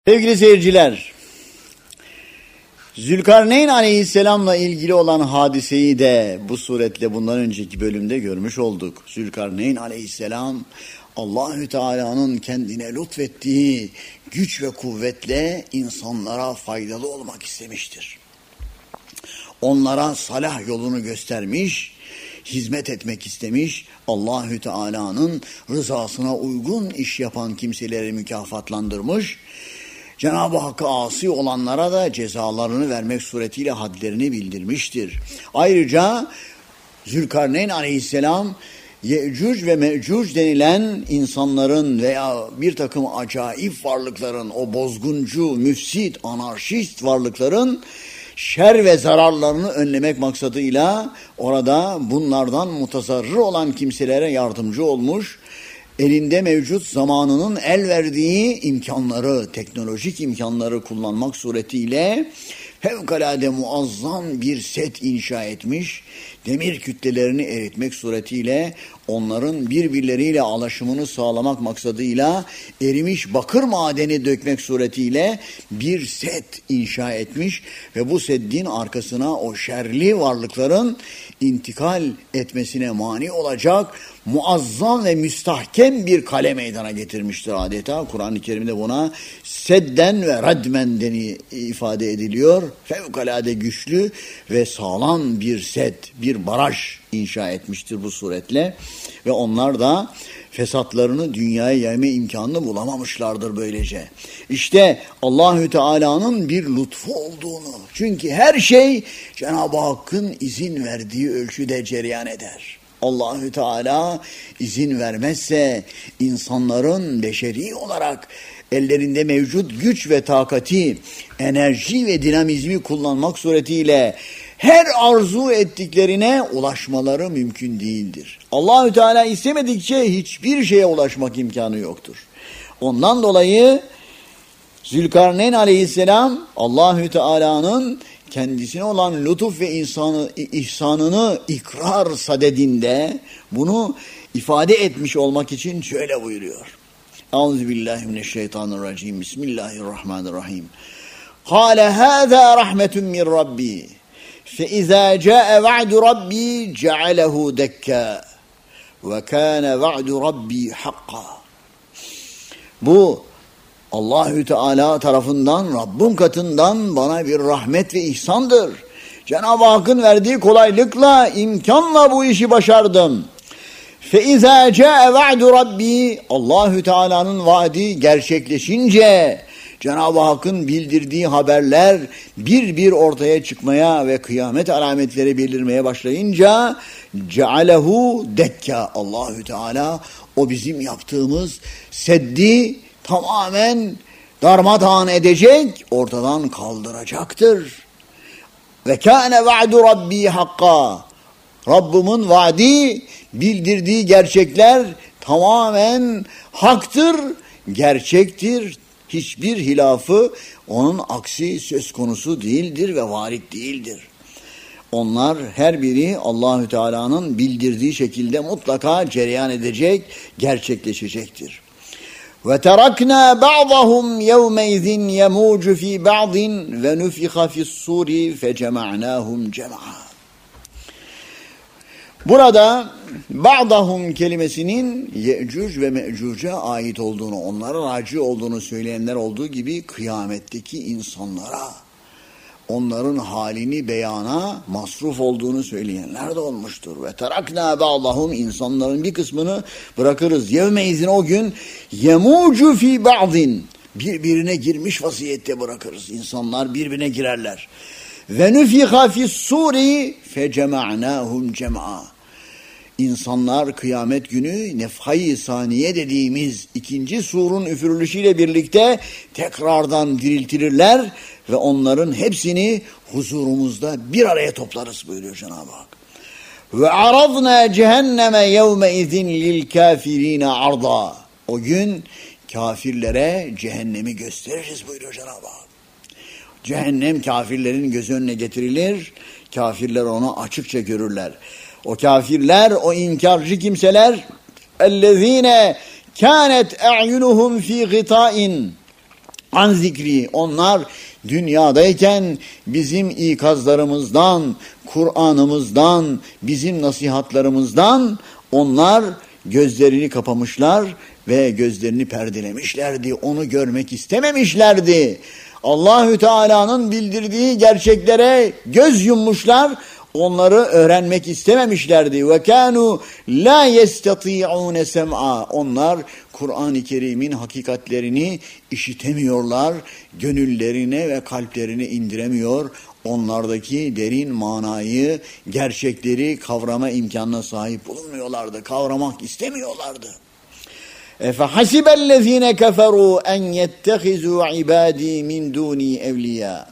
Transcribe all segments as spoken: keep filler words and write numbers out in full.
Sevgili seyirciler, Zülkarneyn Aleyhisselam'la ilgili olan hadiseyi de bu suretle bundan önceki bölümde görmüş olduk. Zülkarneyn Aleyhisselam, Allahü Teala'nın kendine lütfettiği güç ve kuvvetle insanlara faydalı olmak istemiştir. Onlara salah yolunu göstermiş, hizmet etmek istemiş, Allahü Teala'nın rızasına uygun iş yapan kimseleri mükafatlandırmış, Cenab-ı Hakk'a asi olanlara da cezalarını vermek suretiyle hadlerini bildirmiştir. Ayrıca Zülkarneyn Aleyhisselam, Yecüc ve Mecüc denilen insanların veya bir takım acayip varlıkların, o bozguncu, müfsit, anarşist varlıkların şer ve zararlarını önlemek maksadıyla orada bunlardan mutazarrır olan kimselere yardımcı olmuş, elinde mevcut zamanının el verdiği imkanları, teknolojik imkanları kullanmak suretiyle fevkalade muazzam bir set inşa etmiş, demir kütlelerini eritmek suretiyle onların birbirleriyle alaşımını sağlamak maksadıyla erimiş bakır madeni dökmek suretiyle bir set inşa etmiş ve bu seddin arkasına o şerli varlıkların intikal etmesine mani olacak muazzam ve müstahkem bir kale meydana getirmiştir adeta. Kur'an-ı Kerim'de buna sedden ve radmen deni ifade ediliyor. Fevkalade güçlü ve sağlam bir set, bir baraj inşa etmiştir bu suretle ve onlar da fesatlarını dünyaya yayma imkanını bulamamışlardır böylece. İşte Allahü Teala'nın bir lütfu olduğunu, çünkü her şey Cenab-ı Hakk'ın izin verdiği ölçüde cereyan eder. Allahü Teala izin vermezse insanların beşeri olarak ellerinde mevcut güç ve takati, enerji ve dinamizmi kullanmak suretiyle her arzu ettiklerine ulaşmaları mümkün değildir. Allahü Teala istemedikçe hiçbir şeye ulaşmak imkanı yoktur. Ondan dolayı Zülkarneyn Aleyhisselam Allahü Teala'nın kendisine olan lütuf ve insanı, ihsanını ikrar sadedinde bunu ifade etmiş olmak için şöyle buyuruyor. Euzubillahimineşşeytanirracim. Bismillahirrahmanirrahim. Kâle hâzâ rahmetun min Rabbi. فَإِذَا جَاءَ وَعْدُ رَبِّي جَعَلَهُ دَكَّا وَكَانَ وَعْدُ رَبِّي حَقًّا. Bu Allahü Teala tarafından, Rabbim katından bana bir rahmet ve ihsandır. Cenab-ı Hakk'ın verdiği kolaylıkla, imkanla bu işi başardım. فَإِذَا جَاءَ وَعْدُ رَبِّي. Allahü Teala'nın vaadi gerçekleşince, Cenab-ı Hakk'ın bildirdiği haberler bir bir ortaya çıkmaya ve kıyamet alametleri belirmeye başlayınca cealehu dekka. Allahü Teala o bizim yaptığımız seddi tamamen darmadağın edecek, ortadan kaldıracaktır. Ve kâne va'du rabbi hakka. Rabbimin vaadi, bildirdiği gerçekler tamamen haktır, gerçektir. Hiçbir hilafı, onun aksi söz konusu değildir ve varit değildir. Onlar her biri Allahü Teala'nın bildirdiği şekilde mutlaka cereyan edecek, gerçekleşecektir. Ve terakna ba'dahum yevmeizin yemucu fi ba'din ve nufiha fi's-suri fecema'nahum cem'a. Burada ba'dahum kelimesinin Yecüc ve Mecüc'e ait olduğunu, onlara raci olduğunu söyleyenler olduğu gibi kıyametteki insanlara, onların halini beyana masruf olduğunu söyleyenler de olmuştur. Ve terakna ba'dahum, insanların bir kısmını bırakırız. Yevmeizin, o gün, yemucu fi ba'din, birbirine girmiş vaziyette bırakırız. İnsanlar birbirine girerler. Ve nufiha fi's-suri fecema'nahum cem'a. İnsanlar kıyamet günü nefhayı saniye dediğimiz ikinci surun üfürülüşüyle birlikte tekrardan diriltilirler ve onların hepsini huzurumuzda bir araya toplarız buyuruyor Cenab-ı Hak. Ve aradna cehenneme yevme izin lil kafirine arda. O gün kafirlere cehennemi gösteririz buyuruyor Cenab-ı Hak. Cehennem kafirlerin göz önüne getirilir, kafirler onu açıkça görürler. O kafirler, o inkarcı kimseler, اَلَّذ۪ينَ كَانَتْ اَعْيُنُهُمْ ف۪ي غِطَائٍ an zikri, onlar dünyadayken bizim ikazlarımızdan, Kur'an'ımızdan, bizim nasihatlarımızdan onlar gözlerini kapamışlar ve gözlerini perdelemişlerdi. Onu görmek istememişlerdi. Allahü Teala'nın bildirdiği gerçeklere göz yummuşlar. Onları öğrenmek istememişlerdi. Ve kanu la yestati'un sem'a. Onlar Kur'an-ı Kerim'in hakikatlerini işitemiyorlar. Gönüllerine ve kalplerine indiremiyor. Onlardaki derin manayı, gerçekleri kavrama imkanına sahip bulunmuyorlardı. Kavramak istemiyorlardı. اَفَحَسِبَ الَّذ۪ينَ كَفَرُوا اَنْ يَتَّخِذُوا عِبَادِي مِنْ دُونِي اَوْلِيَا.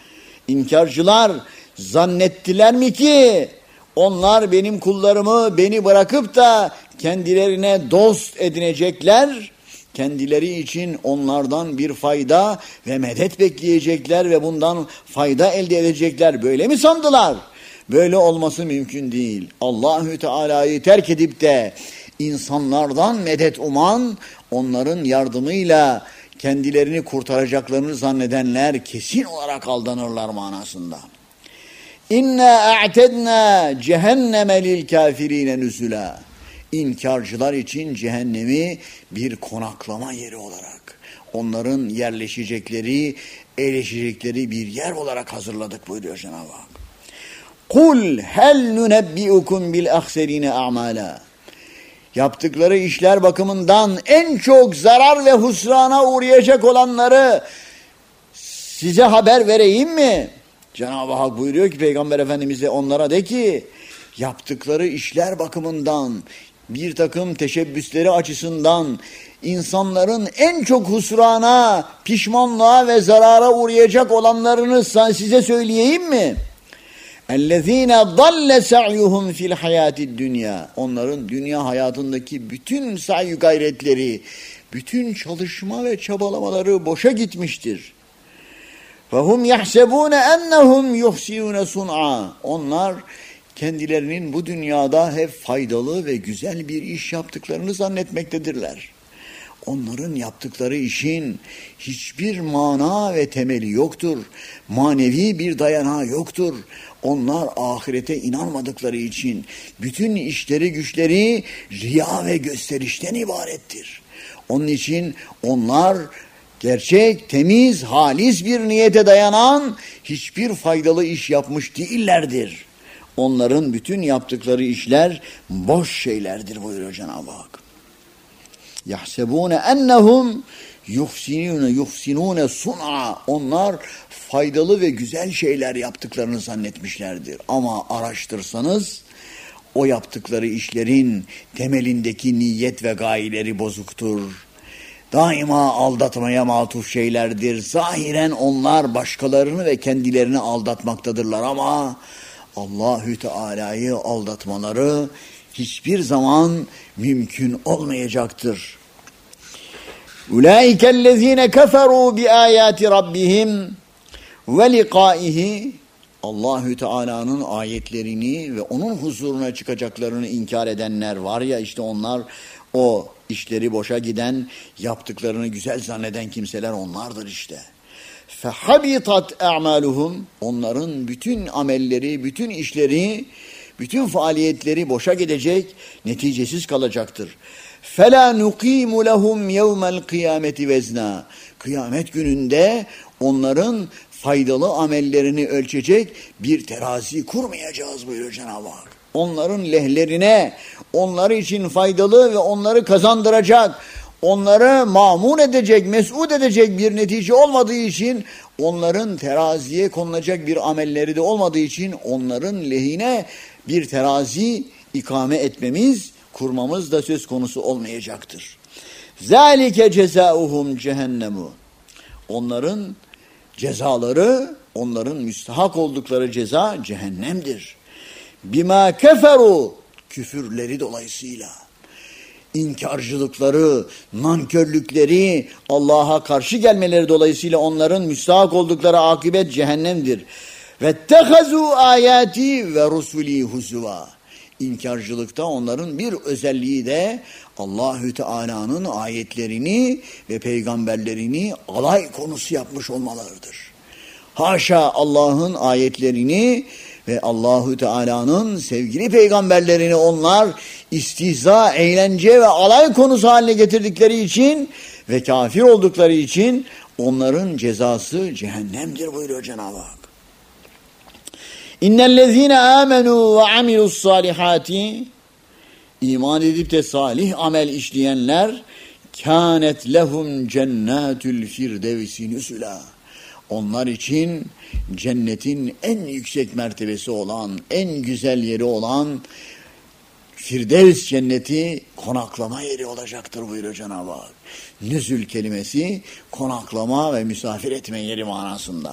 İnkarcılar zannettiler mi ki onlar benim kullarımı beni bırakıp da kendilerine dost edinecekler, kendileri için onlardan bir fayda ve medet bekleyecekler ve bundan fayda elde edecekler. Böyle mi sandılar? Böyle olması mümkün değil. Allahü Teala'yı terk edip de insanlardan medet uman, onların yardımıyla kendilerini kurtaracaklarını zannedenler kesin olarak aldanırlar manasında. İnna a'tedna cehenneme lil kafirine nüzula. İnkarcılar için cehennemi bir konaklama yeri olarak, onların yerleşecekleri, erişecekleri bir yer olarak hazırladık buyuruyor Cenab-ı Hak. Kul hel nunebbiukum bil ahserine a'mala. Yaptıkları işler bakımından en çok zarar ve husrana uğrayacak olanları size haber vereyim mi? Cenab-ı Hak buyuruyor ki Peygamber Efendimiz'e, onlara de ki yaptıkları işler bakımından, bir takım teşebbüsleri açısından insanların en çok husrana, pişmanlığa ve zarara uğrayacak olanlarını size söyleyeyim mi? اَلَّذ۪ينَ ضَلَّ سَعْيُهُمْ فِي الْحَيَاتِ الدُّنْيَا. Onların dünya hayatındaki bütün sa'i gayretleri, bütün çalışma ve çabalamaları boşa gitmiştir. فَهُمْ يَحْسَبُونَ اَنَّهُمْ يُحْسِنُونَ صُنْعًا. Onlar kendilerinin bu dünyada hep faydalı ve güzel bir iş yaptıklarını zannetmektedirler. Onların yaptıkları işin hiçbir mana ve temeli yoktur. Manevi bir dayanağı yoktur. Onlar ahirete inanmadıkları için bütün işleri güçleri riya ve gösterişten ibarettir. Onun için onlar gerçek, temiz, halis bir niyete dayanan hiçbir faydalı iş yapmış değillerdir. Onların bütün yaptıkları işler boş şeylerdir buyuruyor Cenab-ı Hak. Yahsebune ennehum yuhsinune yuhsinune sun'a. Onlar faydalı ve güzel şeyler yaptıklarını zannetmişlerdir. Ama araştırsanız o yaptıkları işlerin temelindeki niyet ve gayeleri bozuktur. Daima aldatmaya matuf şeylerdir. Zahiren onlar başkalarını ve kendilerini aldatmaktadırlar ama Allahü Teala'yı aldatmaları hiçbir zaman mümkün olmayacaktır. Ulaikellezine keferu bi ayati rabbihim ve liqaihi. Allahü Teala'nın ayetlerini ve onun huzuruna çıkacaklarını inkar edenler var ya, işte onlar, o işleri boşa giden, yaptıklarını güzel zanneden kimseler onlardır işte. Fehabitat a'maluhum. Onların bütün amelleri, bütün işleri, bütün faaliyetleri boşa gidecek, neticesiz kalacaktır. فَلَا نُقِيمُ لَهُمْ يَوْمَ الْقِيَامَةِ وَزْنًا. Kıyamet gününde onların faydalı amellerini ölçecek bir terazi kurmayacağız buyuruyor Cenab-ı Hak. Onların lehlerine, onları için faydalı ve onları kazandıracak, onları mamun edecek, mes'ud edecek bir netice olmadığı için, onların teraziye konulacak bir amelleri de olmadığı için onların lehine bir terazi ikame etmemiz, kurmamız da söz konusu olmayacaktır. Zalike cezauhum cehennemu. Onların cezaları, onların müstahak oldukları ceza cehennemdir. Bima keferu, küfürleri dolayısıyla, inkarcılıkları, nankörlükleri, Allah'a karşı gelmeleri dolayısıyla onların müstahak oldukları akıbet cehennemdir. Vettehazu ayati ve rusuli huzva. İnkarcılıkta onların bir özelliği de Allahü Teala'nın ayetlerini ve peygamberlerini alay konusu yapmış olmalarıdır. Haşa Allah'ın ayetlerini ve Allahü Teala'nın sevgili peygamberlerini onlar istihza, eğlence ve alay konusu haline getirdikleri için ve kafir oldukları için onların cezası cehennemdir buyuruyor Cenab-ı Hak. İnnellezîne âmenû ve amilussâlihâti, iman edip de salih amel işleyenler, kânet lehum cennâtül firdevsi nüsülâ, onlar için cennetin en yüksek mertebesi olan, en güzel yeri olan Firdevs cenneti konaklama yeri olacaktır buyuruyor Cenab-ı Hak. Nüzül kelimesi konaklama ve misafir etme yeri manasında.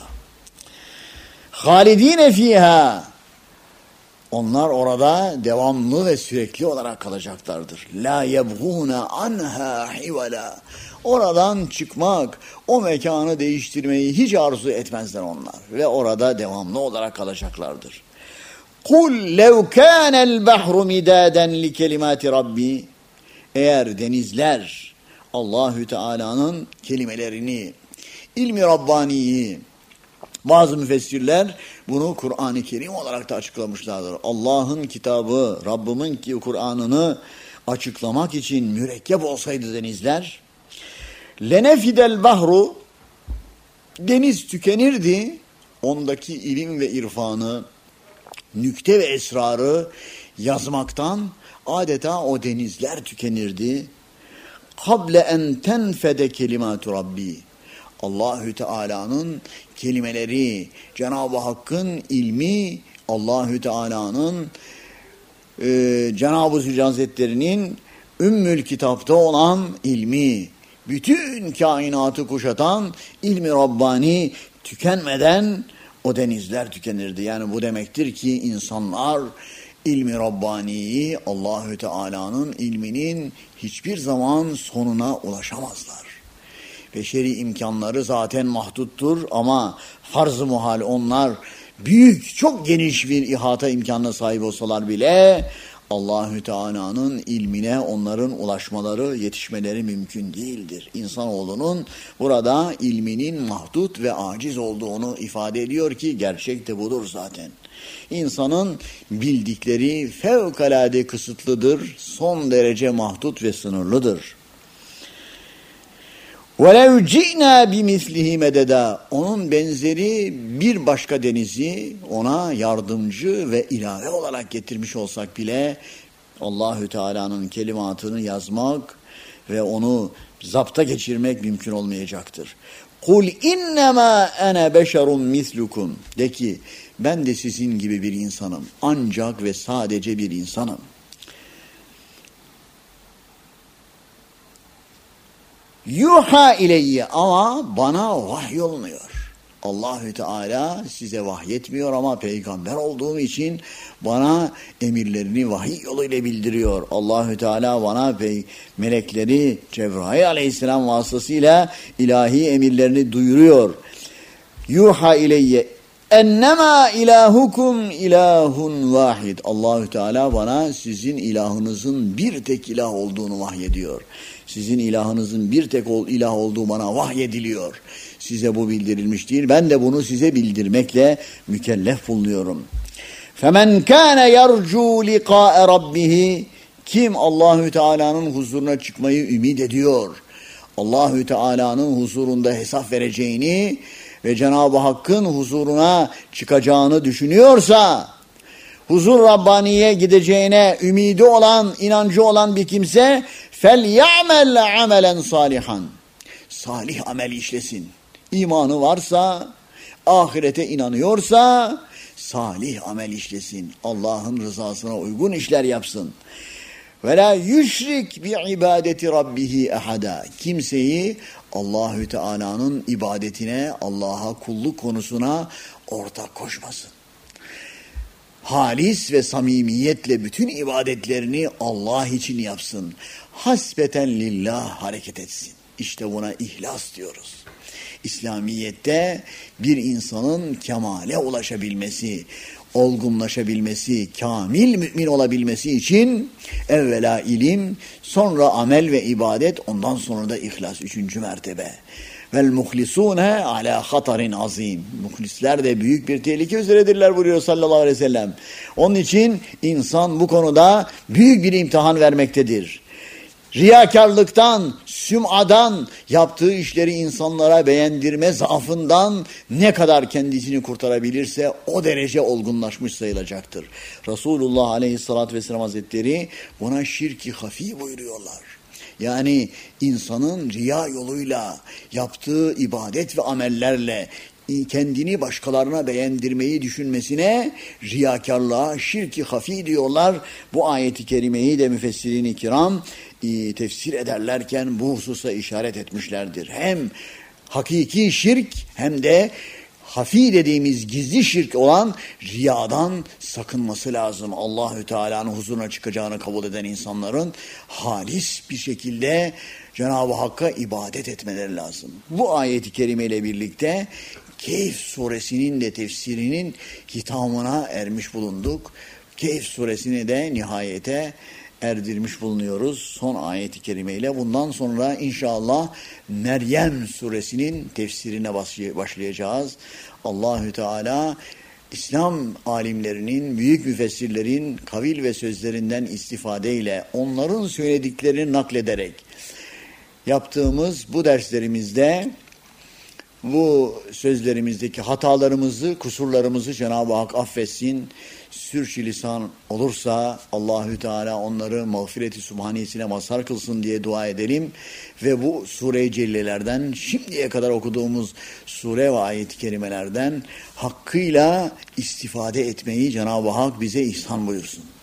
Halidine fiha, onlar orada devamlı ve sürekli olarak kalacaklardır. La yebğûne anha hivela, oradan çıkmak, o mekanı değiştirmeyi hiç arzu etmezler onlar ve orada devamlı olarak kalacaklardır. Kul lev kânel bahru midâden li kelimâti rabbi, eğer denizler Allahü Teala'nın kelimelerini, ilmi Rabbani'yi, bazı müfessirler bunu Kur'an-ı Kerim olarak da açıklamışlardır. Allah'ın kitabı, Rabbimin ki Kur'an'ını açıklamak için mürekkep olsaydı denizler, lenefidel bahru, deniz tükenirdi, ondaki ilim ve irfanı, nükte ve esrarı yazmaktan adeta o denizler tükenirdi. Kable en tenfede kelimatu rabbi, Allahü Teala'nın kelimeleri, Cenab-ı Hakk'ın ilmi, Allahü Teala'nın e, Cenab-ı Zülcelal Hazretleri'nin Ümmül Kitap'ta olan ilmi, bütün kainatı kuşatan ilmi Rabbani tükenmeden o denizler tükenirdi. Yani bu demektir ki insanlar ilmi Rabbani'yi, Allahü Teala'nın ilminin hiçbir zaman sonuna ulaşamazlar. Beşeri imkanları zaten mahduttur ama farz-ı muhal onlar büyük, çok geniş bir ihata imkanına sahip olsalar bile Allahü Teala'nın ilmine onların ulaşmaları, yetişmeleri mümkün değildir. İnsanoğlunun burada ilminin mahdut ve aciz olduğunu ifade ediyor ki gerçek de budur zaten. İnsanın bildikleri fevkalade kısıtlıdır, son derece mahdut ve sınırlıdır. وَلَوْ جِئْنَا بِمِثْلِهِ مَدَدًا, onun benzeri bir başka denizi ona yardımcı ve ilave olarak getirmiş olsak bile Allahü Teala'nın kelimatını yazmak ve onu zapta geçirmek mümkün olmayacaktır. قُلْ اِنَّمَا اَنَا بَشَرٌ مِثْلُكُمْ, de ki ben de sizin gibi bir insanım, ancak ve sadece bir insanım. Yuha ileyye, ama bana vahyolmuyor. Allahü Teala size vahyetmiyor ama peygamber olduğum için bana emirlerini vahiy yoluyla bildiriyor. Allahü Teala bana pey melekleri Cebrail aleyhisselam vasıtasıyla ilahi emirlerini duyuruyor. Yuha ileyye ennema ilahukum ilahun vahid. Allahü Teala bana sizin ilahınızın bir tek ilah olduğunu vahyediyor. Sizin ilahınızın bir tek ilah olduğu bana vahyediliyor. Size bu bildirilmiş değil. Ben de bunu size bildirmekle mükellef bulunuyorum. فَمَنْ كَانَ يَرْجُوا لِقَاءَ رَبِّهِ, kim Allahü Teala'nın huzuruna çıkmayı ümit ediyor, Allahü Teala'nın huzurunda hesap vereceğini ve Cenab-ı Hakk'ın huzuruna çıkacağını düşünüyorsa, huzur Rabbani'ye gideceğine ümidi olan, inancı olan bir kimse فَلْيَعْمَلْ عَمَلًا صَالِحًا, salih amel işlesin. İmanı varsa, ahirete inanıyorsa salih amel işlesin. Allah'ın rızasına uygun işler yapsın. وَلَا يُشْرِكْ بِعِبَادَةِ رَبِّهِ اَحَدًا, kimseyi Allahü Teala'nın ibadetine, Allah'a kulluk konusuna ortak koşmasın. Halis ve samimiyetle bütün ibadetlerini Allah için yapsın. Hasbeten lillah hareket etsin. İşte buna ihlas diyoruz. İslamiyet'te bir insanın kemale ulaşabilmesi, olgunlaşabilmesi, kamil mümin olabilmesi için evvela ilim, sonra amel ve ibadet, ondan sonra da ihlas, üçüncü mertebe. Vel muhlisune ala hatarin azim. Muhlisler de büyük bir tehlike üzeredirler buyuruyor sallallahu aleyhi ve sellem. Onun için insan bu konuda büyük bir imtihan vermektedir. Riyakarlıktan, süm'adan, yaptığı işleri insanlara beğendirme zaafından ne kadar kendisini kurtarabilirse o derece olgunlaşmış sayılacaktır. Resulullah aleyhissalatü vesselam hazretleri buna şirk-i hafi buyuruyorlar. Yani insanın riya yoluyla yaptığı ibadet ve amellerle kendini başkalarına beğendirmeyi düşünmesine riyakarlığa şirk-i hafi diyorlar. Bu ayeti kerimeyi de müfessirin-i kiram e, tefsir ederlerken bu hususa işaret etmişlerdir. Hem hakiki şirk hem de hafi dediğimiz gizli şirk olan riyadan sakınması lazım. Allahü Teala'nın huzuruna çıkacağını kabul eden insanların halis bir şekilde Cenab-ı Hakk'a ibadet etmeleri lazım. Bu ayeti kerimeyle birlikte Kehf suresinin de tefsirinin hitamına ermiş bulunduk. Kehf suresini de nihayete erdirmiş bulunuyoruz son ayeti kerimeyle. Bundan sonra inşallah Meryem suresinin tefsirine başlayacağız. Allahü Teala İslam alimlerinin, büyük müfessirlerin kavil ve sözlerinden istifadeyle onların söylediklerini naklederek yaptığımız bu derslerimizde bu sözlerimizdeki hatalarımızı, kusurlarımızı Cenab-ı Hak affetsin. Sürçülisan olursa Allahü Teala onları mağfireti subhanesine mazhar kılsın diye dua edelim. Ve bu sure-i cellelerden, şimdiye kadar okuduğumuz sure ve ayet-i kerimelerden hakkıyla istifade etmeyi Cenab-ı Hak bize ihsan buyursun.